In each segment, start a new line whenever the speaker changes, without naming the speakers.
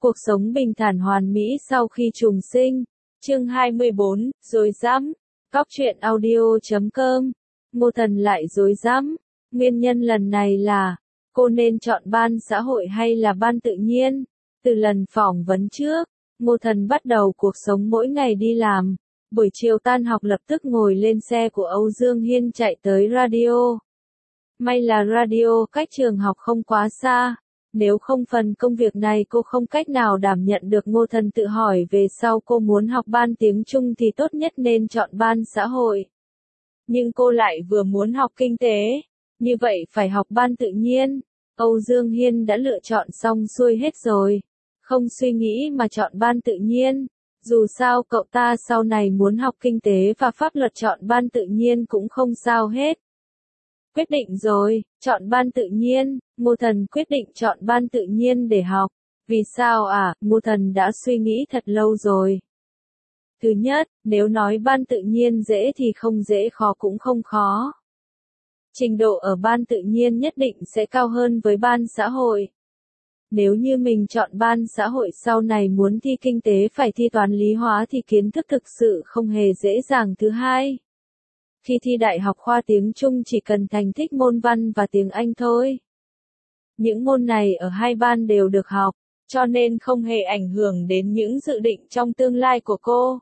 Cuộc sống bình thản hoàn mỹ sau khi trùng sinh. Chương 24, rối rắm. Cóc truyện audio.com. Ngô Thần lại rối rắm. Nguyên nhân lần này là, cô nên chọn ban xã hội hay là ban tự nhiên? Từ lần phỏng vấn trước, Ngô Thần bắt đầu cuộc sống mỗi ngày đi làm. Buổi chiều tan học lập tức ngồi lên xe của Âu Dương Hiên chạy tới radio. May là radio cách trường học không quá xa. Nếu không phần công việc này cô không cách nào đảm nhận được. Ngô Thần tự hỏi về sau cô muốn học ban tiếng Trung thì tốt nhất nên chọn ban xã hội. Nhưng cô lại vừa muốn học kinh tế, như vậy phải học ban tự nhiên. Âu Dương Hiên đã lựa chọn xong xuôi hết rồi, không suy nghĩ mà chọn ban tự nhiên. Dù sao cậu ta sau này muốn học kinh tế và pháp luật chọn ban tự nhiên cũng không sao hết. Quyết định rồi, chọn ban tự nhiên. Ngô Thần quyết định chọn ban tự nhiên để học. Vì sao à? Ngô Thần đã suy nghĩ thật lâu rồi. Thứ nhất, nếu nói ban tự nhiên dễ thì không dễ, khó cũng không khó. Trình độ ở ban tự nhiên nhất định sẽ cao hơn với ban xã hội. Nếu như mình chọn ban xã hội sau này muốn thi kinh tế phải thi toán lý hóa thì kiến thức thực sự không hề dễ dàng. Thứ hai, khi thi đại học khoa tiếng Trung chỉ cần thành tích môn văn và tiếng Anh thôi. Những môn này ở hai ban đều được học, cho nên không hề ảnh hưởng đến những dự định trong tương lai của cô.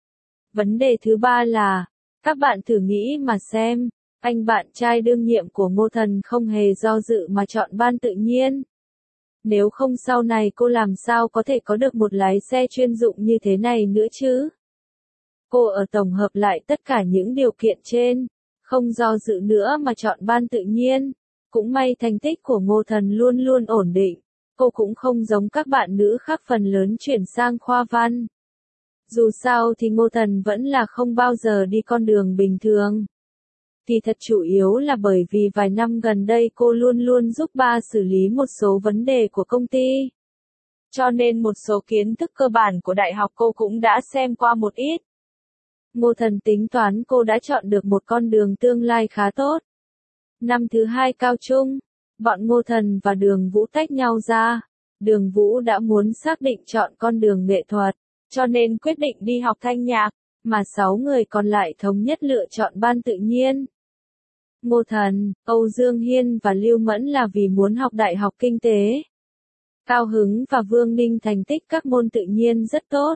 Vấn đề thứ ba là, các bạn thử nghĩ mà xem, anh bạn trai đương nhiệm của Ngô Thần không hề do dự mà chọn ban tự nhiên. Nếu không sau này cô làm sao có thể có được một lái xe chuyên dụng như thế này nữa chứ? Cô ở tổng hợp lại tất cả những điều kiện trên, không do dự nữa mà chọn ban tự nhiên. Cũng may thành tích của Ngô Thần luôn luôn ổn định, cô cũng không giống các bạn nữ khác phần lớn chuyển sang khoa văn. Dù sao thì Ngô Thần vẫn là không bao giờ đi con đường bình thường. Kỳ thật chủ yếu là bởi vì vài năm gần đây cô luôn luôn giúp ba xử lý một số vấn đề của công ty. Cho nên một số kiến thức cơ bản của đại học cô cũng đã xem qua một ít. Ngô Thần tính toán cô đã chọn được một con đường tương lai khá tốt. Năm thứ hai cao trung, bọn Ngô Thần và Đường Vũ tách nhau ra. Đường Vũ đã muốn xác định chọn con đường nghệ thuật, cho nên quyết định đi học thanh nhạc, mà 6 người còn lại thống nhất lựa chọn ban tự nhiên. Ngô Thần, Âu Dương Hiên và Lưu Mẫn là vì muốn học đại học kinh tế. Cao Hứng và Vương Ninh thành tích các môn tự nhiên rất tốt.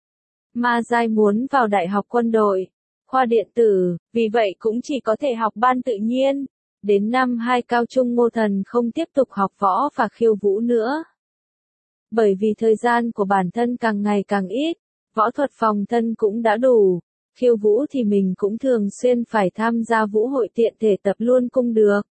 Ma Giai muốn vào đại học quân đội, khoa điện tử, vì vậy cũng chỉ có thể học ban tự nhiên. Đến năm 2 cao trung Ngô Thần không tiếp tục học võ và khiêu vũ nữa. Bởi vì thời gian của bản thân càng ngày càng ít, võ thuật phòng thân cũng đã đủ, khiêu vũ thì mình cũng thường xuyên phải tham gia vũ hội tiện thể tập luôn cũng được.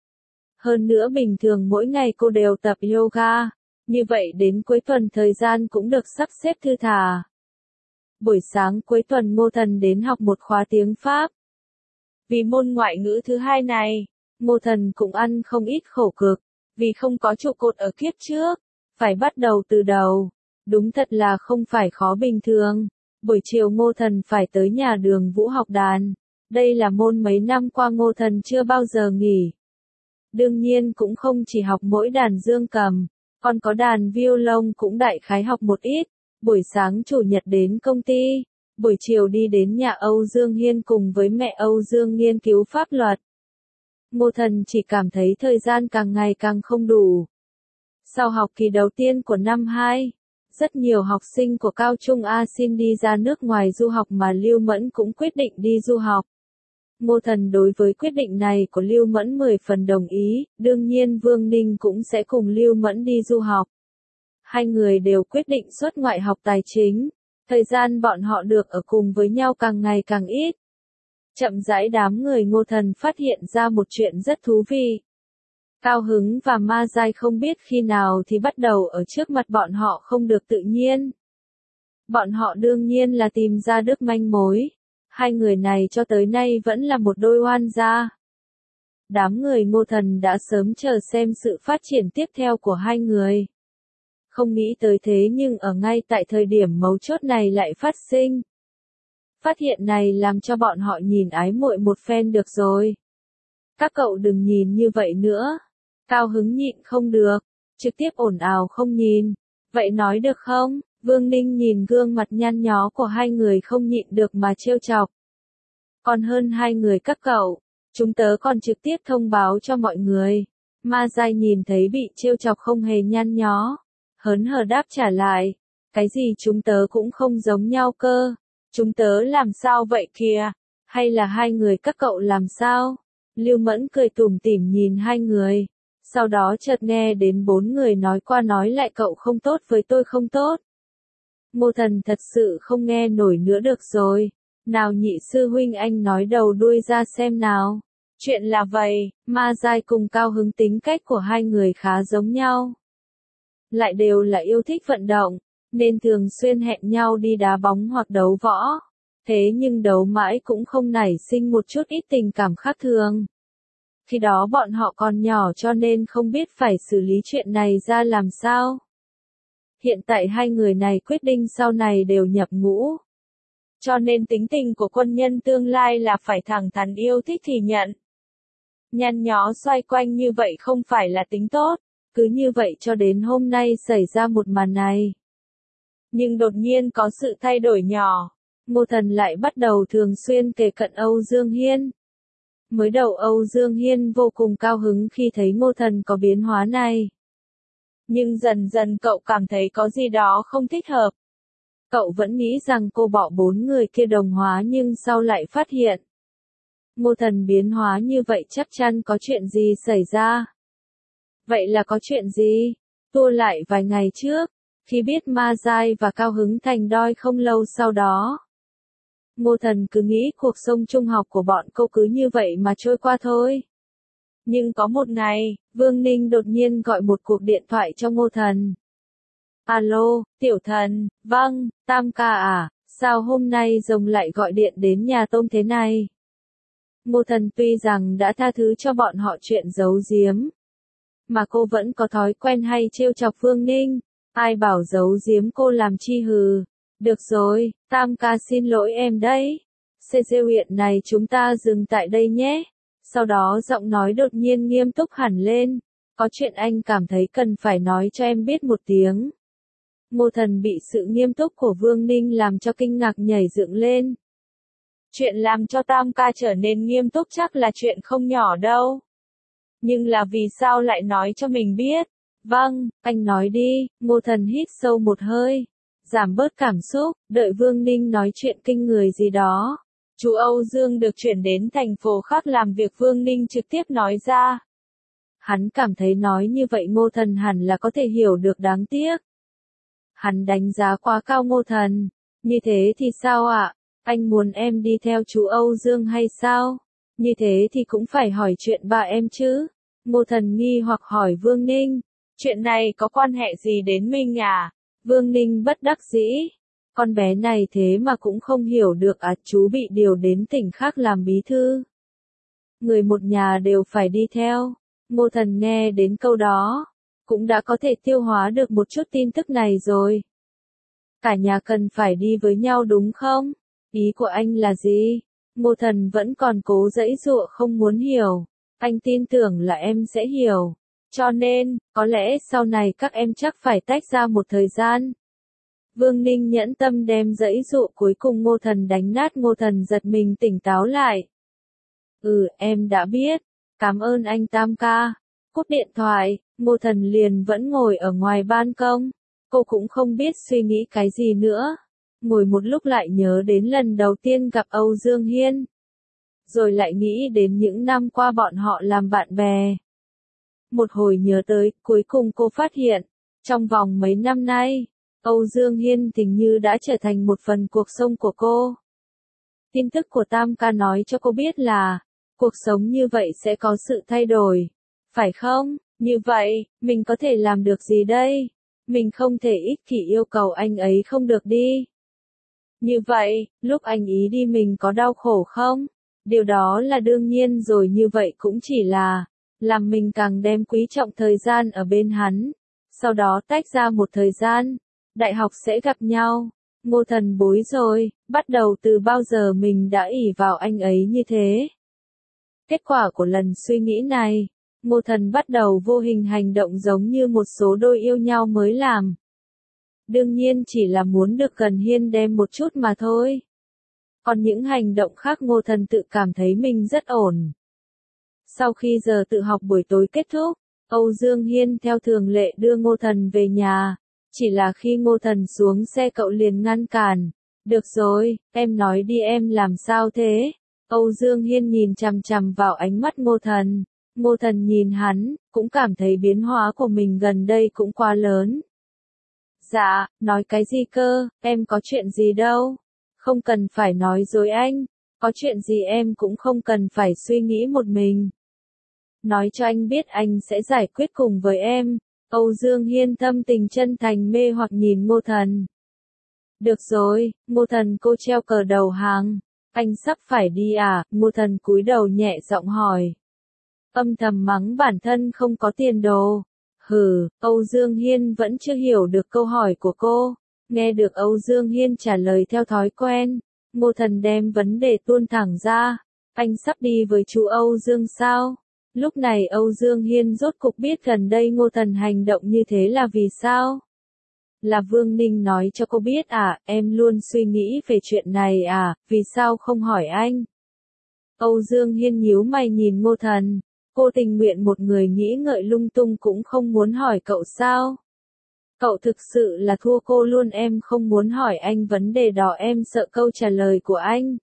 Hơn nữa bình thường mỗi ngày cô đều tập yoga, như vậy đến cuối tuần thời gian cũng được sắp xếp thư thả. Buổi sáng cuối tuần Ngô Thần đến học một khóa tiếng Pháp. Vì môn ngoại ngữ thứ hai này, Ngô Thần cũng ăn không ít khổ cực, vì không có trụ cột ở kiếp trước, phải bắt đầu từ đầu. Đúng thật là không phải khó bình thường. Buổi chiều Ngô Thần phải tới nhà Đường Vũ học đàn. Đây là môn mấy năm qua Ngô Thần chưa bao giờ nghỉ. Đương nhiên cũng không chỉ học mỗi đàn dương cầm, còn có đàn violon cũng đại khái học một ít. Buổi sáng chủ nhật đến công ty, buổi chiều đi đến nhà Âu Dương Hiên cùng với mẹ Âu Dương nghiên cứu pháp luật. Ngô Thần chỉ cảm thấy thời gian càng ngày càng không đủ. Sau học kỳ đầu tiên của năm 2, rất nhiều học sinh của cao trung A xin đi ra nước ngoài du học mà Lưu Mẫn cũng quyết định đi du học. Ngô Thần đối với quyết định này của Lưu Mẫn 10 phần đồng ý, đương nhiên Vương Ninh cũng sẽ cùng Lưu Mẫn đi du học. Hai người đều quyết định xuất ngoại học tài chính, thời gian bọn họ được ở cùng với nhau càng ngày càng ít. Chậm rãi đám người Ngô Thần phát hiện ra một chuyện rất thú vị. Cao Hứng và Ma Giai không biết khi nào thì bắt đầu ở trước mặt bọn họ không được tự nhiên. Bọn họ đương nhiên là tìm ra được manh mối. Hai người này cho tới nay vẫn là một đôi oan gia. Đám người Ngô Thần đã sớm chờ xem sự phát triển tiếp theo của hai người. Không nghĩ tới thế nhưng ở ngay tại thời điểm mấu chốt này lại phát sinh. Phát hiện này làm cho bọn họ nhìn ái muội một phen được rồi. Các cậu đừng nhìn như vậy nữa. Cao Hứng nhịn không được, trực tiếp ồn ào không nhìn. Vậy nói được không? Vương Ninh nhìn gương mặt nhăn nhó của hai người không nhịn được mà trêu chọc. Còn hơn hai người các cậu, chúng tớ còn trực tiếp thông báo cho mọi người. Ma Giai nhìn thấy bị trêu chọc không hề nhăn nhó, hớn hở đáp trả lại. Cái gì chúng tớ cũng không giống nhau cơ. Chúng tớ làm sao vậy kìa? Hay là hai người các cậu làm sao? Lưu Mẫn cười tủm tỉm nhìn hai người. Sau đó chợt nghe đến bốn người nói qua nói lại cậu không tốt với tôi không tốt. Ngô Thần thật sự không nghe nổi nữa được rồi. Nào nhị sư huynh anh nói đầu đuôi ra xem nào. Chuyện là vậy, Ma Giai cùng Cao Hứng tính cách của hai người khá giống nhau. Lại đều là yêu thích vận động, nên thường xuyên hẹn nhau đi đá bóng hoặc đấu võ. Thế nhưng đấu mãi cũng không nảy sinh một chút ít tình cảm khác thường. Khi đó bọn họ còn nhỏ cho nên không biết phải xử lý chuyện này ra làm sao. Hiện tại hai người này quyết định sau này đều nhập ngũ. Cho nên tính tình của quân nhân tương lai là phải thẳng thắn yêu thích thì nhận. Nhăn nhó xoay quanh như vậy không phải là tính tốt, cứ như vậy cho đến hôm nay xảy ra một màn này. Nhưng đột nhiên có sự thay đổi nhỏ, Ngô Thần lại bắt đầu thường xuyên kề cận Âu Dương Hiên. Mới đầu Âu Dương Hiên vô cùng cao hứng khi thấy Ngô Thần có biến hóa này. Nhưng dần dần cậu cảm thấy có gì đó không thích hợp. Cậu vẫn nghĩ rằng cô bỏ bốn người kia đồng hóa nhưng sau lại phát hiện. Ngô Thần biến hóa như vậy chắc chắn có chuyện gì xảy ra. Vậy là có chuyện gì? Tua lại vài ngày trước, khi biết Ma Giai và Cao Hứng thành đôi không lâu sau đó. Ngô Thần cứ nghĩ cuộc sống trung học của bọn cô cứ như vậy mà trôi qua thôi. Nhưng có một ngày, Vương Ninh đột nhiên gọi một cuộc điện thoại cho Ngô Thần. Alo, tiểu thần, vâng, Tam ca à, sao hôm nay rồng lại gọi điện đến nhà tôm thế này? Ngô Thần tuy rằng đã tha thứ cho bọn họ chuyện giấu giếm, mà cô vẫn có thói quen hay trêu chọc Vương Ninh, ai bảo giấu giếm cô làm chi hừ. Được rồi, Tam ca xin lỗi em đấy. CC huyện này chúng ta dừng tại đây nhé. Sau đó giọng nói đột nhiên nghiêm túc hẳn lên. Có chuyện anh cảm thấy cần phải nói cho em biết một tiếng. Ngô Thần bị sự nghiêm túc của Vương Ninh làm cho kinh ngạc nhảy dựng lên. Chuyện làm cho Tam ca trở nên nghiêm túc chắc là chuyện không nhỏ đâu. Nhưng là vì sao lại nói cho mình biết? Vâng, anh nói đi. Ngô Thần hít sâu một hơi, giảm bớt cảm xúc, đợi Vương Ninh nói chuyện kinh người gì đó. Chú Âu Dương được chuyển đến thành phố khác làm việc, Vương Ninh trực tiếp nói ra. Hắn cảm thấy nói như vậy Ngô Thần hẳn là có thể hiểu được, đáng tiếc. Hắn đánh giá quá cao Ngô Thần. Như thế thì sao ạ? Anh muốn em đi theo chú Âu Dương hay sao? Như thế thì cũng phải hỏi chuyện ba em chứ. Ngô Thần nghi hoặc hỏi Vương Ninh. Chuyện này có quan hệ gì đến mình à? Vương Ninh bất đắc dĩ. Con bé này thế mà cũng không hiểu được à, chú bị điều đến tỉnh khác làm bí thư. Người một nhà đều phải đi theo. Ngô Thần nghe đến câu đó, cũng đã có thể tiêu hóa được một chút tin tức này rồi. Cả nhà cần phải đi với nhau đúng không? Ý của anh là gì? Ngô Thần vẫn còn cố giãy giụa không muốn hiểu. Anh tin tưởng là em sẽ hiểu. Cho nên, có lẽ sau này các em chắc phải tách ra một thời gian. Vương Ninh nhẫn tâm đem giãy giụa cuối cùng Ngô Thần đánh nát. Ngô Thần giật mình tỉnh táo lại. Em đã biết. Cảm ơn anh Tam ca. Cúp điện thoại, Ngô Thần liền vẫn ngồi ở ngoài ban công. Cô cũng không biết suy nghĩ cái gì nữa. Ngồi một lúc lại nhớ đến lần đầu tiên gặp Âu Dương Hiên. Rồi lại nghĩ đến những năm qua bọn họ làm bạn bè. Một hồi nhớ tới, cuối cùng cô phát hiện, trong vòng mấy năm nay, Âu Dương Hiên hình như đã trở thành một phần cuộc sống của cô. Tin tức của Tam ca nói cho cô biết là, cuộc sống như vậy sẽ có sự thay đổi. Phải không? Như vậy, mình có thể làm được gì đây? Mình không thể ích kỷ yêu cầu anh ấy không được đi. Như vậy, lúc anh ý đi mình có đau khổ không? Điều đó là đương nhiên rồi, như vậy cũng chỉ là làm mình càng đem quý trọng thời gian ở bên hắn. Sau đó tách ra một thời gian, đại học sẽ gặp nhau. Ngô Thần bối rồi, bắt đầu từ bao giờ mình đã ỷ vào anh ấy như thế? Kết quả của lần suy nghĩ này, Ngô Thần bắt đầu vô hình hành động giống như một số đôi yêu nhau mới làm. đương nhiên chỉ là muốn được gần Hiên Đêm một chút mà thôi. Còn những hành động khác Ngô Thần tự cảm thấy mình rất ổn. Sau khi giờ tự học buổi tối kết thúc, Âu Dương Hiên theo thường lệ đưa Ngô Thần về nhà. Chỉ là khi Ngô Thần xuống xe cậu liền ngăn cản. Được rồi, em nói đi, em làm sao thế? Âu Dương Hiên nhìn chằm chằm vào ánh mắt Ngô Thần. Ngô Thần nhìn hắn, cũng cảm thấy biến hóa của mình gần đây cũng quá lớn. Dạ, nói cái gì cơ, em có chuyện gì đâu. Không cần phải nói dối anh. Có chuyện gì em cũng không cần phải suy nghĩ một mình. Nói cho anh biết anh sẽ giải quyết cùng với em. Âu Dương Hiên tâm tình chân thành mê hoặc nhìn Ngô Thần. Được rồi, Ngô Thần cô treo cờ đầu hàng. Anh sắp phải đi à? Ngô Thần cúi đầu nhẹ giọng hỏi. Âm thầm mắng bản thân không có tiền đồ. Hừ, Âu Dương Hiên vẫn chưa hiểu được câu hỏi của cô. Nghe được Âu Dương Hiên trả lời theo thói quen, Ngô Thần đem vấn đề tuôn thẳng ra. Anh sắp đi với chú Âu Dương sao? Lúc này Âu Dương Hiên rốt cục biết gần đây Ngô Thần hành động như thế là vì sao? Là Vương Ninh nói cho cô biết à, em luôn suy nghĩ về chuyện này à, vì sao không hỏi anh? Âu Dương Hiên nhíu mày nhìn Ngô Thần, cô tình nguyện một người nghĩ ngợi lung tung cũng không muốn hỏi cậu sao? Cậu thực sự là thua cô luôn, em không muốn hỏi anh vấn đề đó, em sợ câu trả lời của anh.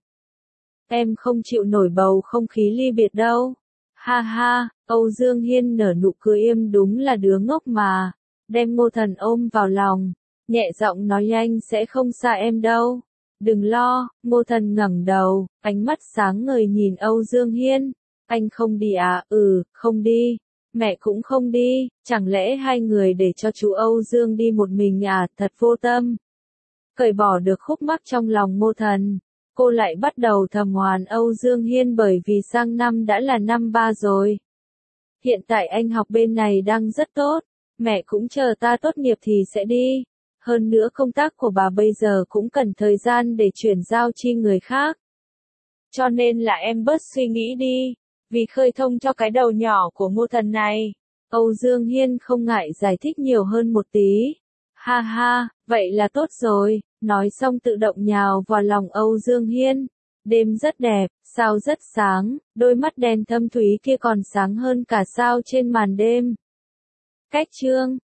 Em không chịu nổi bầu không khí ly biệt đâu. Ha ha, Âu Dương Hiên nở nụ cười im, đúng là đứa ngốc mà. Đem Ngô Thần ôm vào lòng, nhẹ giọng nói anh sẽ không xa em đâu. Đừng lo, Ngô Thần ngẩng đầu, ánh mắt sáng ngời nhìn Âu Dương Hiên. Anh không đi à? Ừ, không đi. Mẹ cũng không đi, chẳng lẽ hai người để cho chú Âu Dương đi một mình à, thật vô tâm. Cởi bỏ được khúc mắc trong lòng Ngô Thần, cô lại bắt đầu thầm oán Âu Dương Hiên bởi vì sang năm đã là năm 3 rồi. Hiện tại anh học bên này đang rất tốt, mẹ cũng chờ ta tốt nghiệp thì sẽ đi. Hơn nữa công tác của bà bây giờ cũng cần thời gian để chuyển giao chi người khác. Cho nên là em bớt suy nghĩ đi, vì khơi thông cho cái đầu nhỏ của Ngô Thần này. Âu Dương Hiên không ngại giải thích nhiều hơn một tí. Ha ha, vậy là tốt rồi, nói xong tự động nhào vào lòng Âu Dương Hiên. Đêm rất đẹp, sao rất sáng, đôi mắt đen thâm thúy kia còn sáng hơn cả sao trên màn đêm. Cách chương